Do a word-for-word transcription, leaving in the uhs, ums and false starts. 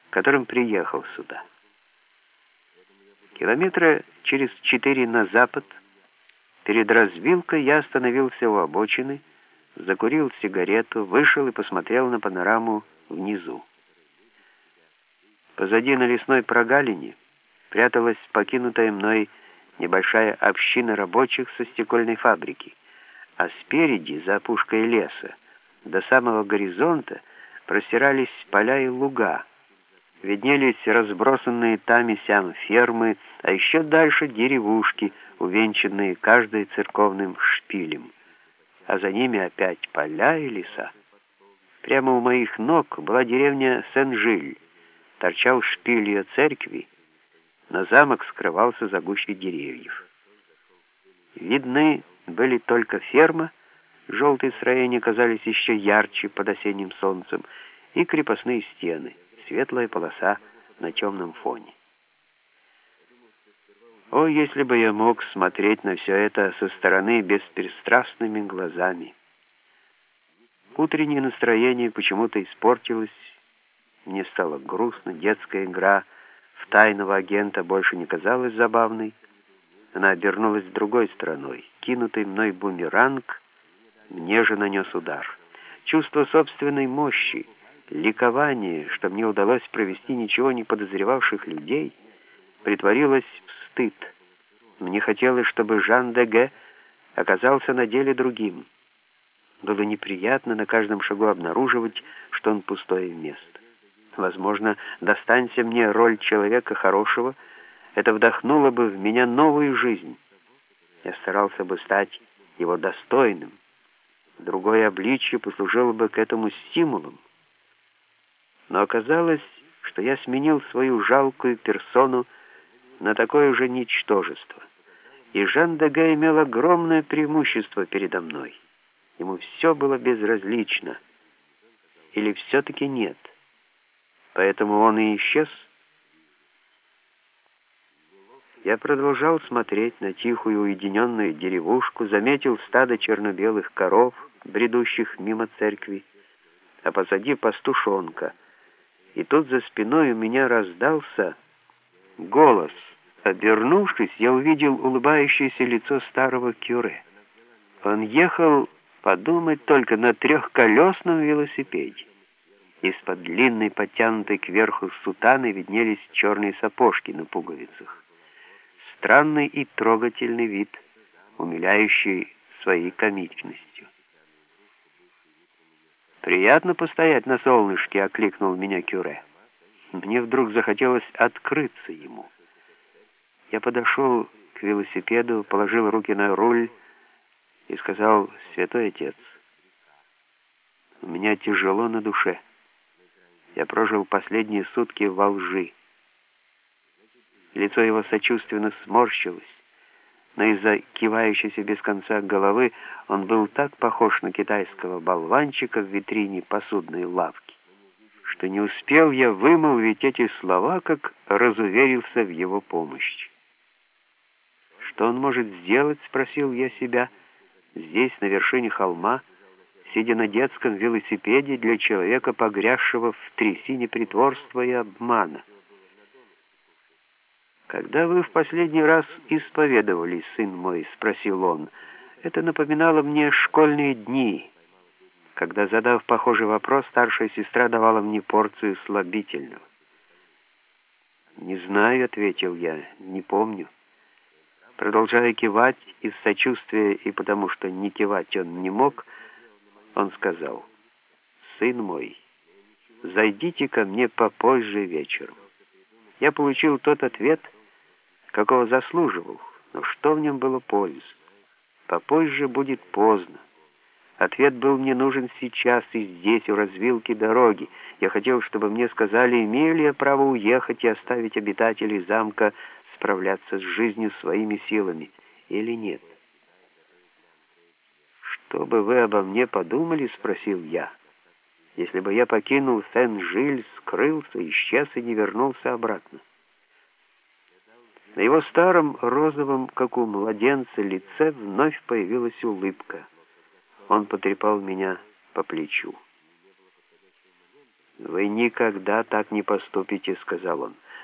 которым приехал сюда. Километра через четыре на запад, перед развилкой, я остановился у обочины, закурил сигарету, вышел и посмотрел на панораму внизу. Позади на лесной прогалине пряталась покинутая мной небольшая община рабочих со стекольной фабрики, а спереди, за опушкой леса, до самого горизонта простирались поля и луга, виднелись разбросанные там и сям фермы, а еще дальше деревушки, увенчанные каждой церковным шпилем, а за ними опять поля и леса. Прямо у моих ног была деревня Сен-Жиль, торчал шпиль ее церкви, но замок скрывался за гущей деревьев. Видны были только ферма, желтые строения казались еще ярче под осенним солнцем, и крепостные стены, светлая полоса на темном фоне. О, если бы я мог смотреть на все это со стороны беспристрастными глазами! Утреннее настроение почему-то испортилось, мне стало грустно, детская игра в тайного агента больше не казалась забавной, она обернулась другой стороной. Кинутый мной бумеранг мне же нанес удар. Чувство собственной мощи, ликование, что мне удалось провести ничего не подозревавших людей, притворилось в стыд. Мне хотелось, чтобы Жан де Г оказался на деле другим. Было неприятно на каждом шагу обнаруживать, что он пустое место. Возможно, достанься мне роль человека хорошего, это вдохнуло бы в меня новую жизнь. Я старался бы стать его достойным. Другое обличье послужило бы к этому стимулом. Но оказалось, что я сменил свою жалкую персону на такое же ничтожество. И Жан де Г имел огромное преимущество передо мной. Ему все было безразлично. Или все-таки нет? Поэтому он и исчез. Я продолжал смотреть на тихую уединенную деревушку, заметил стадо черно-белых коров, бредущих мимо церкви, а позади пастушонка. И тут за спиной у меня раздался голос. Обернувшись, я увидел улыбающееся лицо старого кюре. Он ехал, подумать только, на трехколесном велосипеде. Из-под длинной, подтянутой кверху сутаны виднелись черные сапожки на пуговицах. Странный и трогательный вид, умиляющий своей комичностью. «Приятно постоять на солнышке», — окликнул меня кюре. Мне вдруг захотелось открыться ему. Я подошел к велосипеду, положил руки на руль и сказал: «Святой отец, у меня тяжело на душе. Я прожил последние сутки во лжи». Лицо его сочувственно сморщилось, но из-за кивающейся без конца головы он был так похож на китайского болванчика в витрине посудной лавки, что не успел я вымолвить эти слова, как разуверился в его помощи. «Что он может сделать?» — спросил я себя. «Здесь, на вершине холма, сидя на детском велосипеде, для человека, погрязшего в трясине притворства и обмана». «Когда вы в последний раз исповедовались, сын мой?» — спросил он. Это напоминало мне школьные дни, когда, задав похожий вопрос, старшая сестра давала мне порцию слабительного. «Не знаю», — ответил я, — «не помню». Продолжая кивать из сочувствия и потому, что не кивать он не мог, он сказал: «Сын мой, зайдите ко мне попозже вечером». Я получил тот ответ, какого заслуживал, но что в нем было пользы? Попозже будет поздно. Ответ был мне нужен сейчас и здесь, у развилки дороги. Я хотел, чтобы мне сказали, имею ли я право уехать и оставить обитателей замка справляться с жизнью своими силами или нет. «Что бы вы обо мне подумали?» — спросил я. «Если бы я покинул Сен-Жиль, скрылся, исчез и не вернулся обратно». На его старом розовом, как у младенца, лице вновь появилась улыбка. Он потрепал меня по плечу. «Вы никогда так не поступите», — сказал он.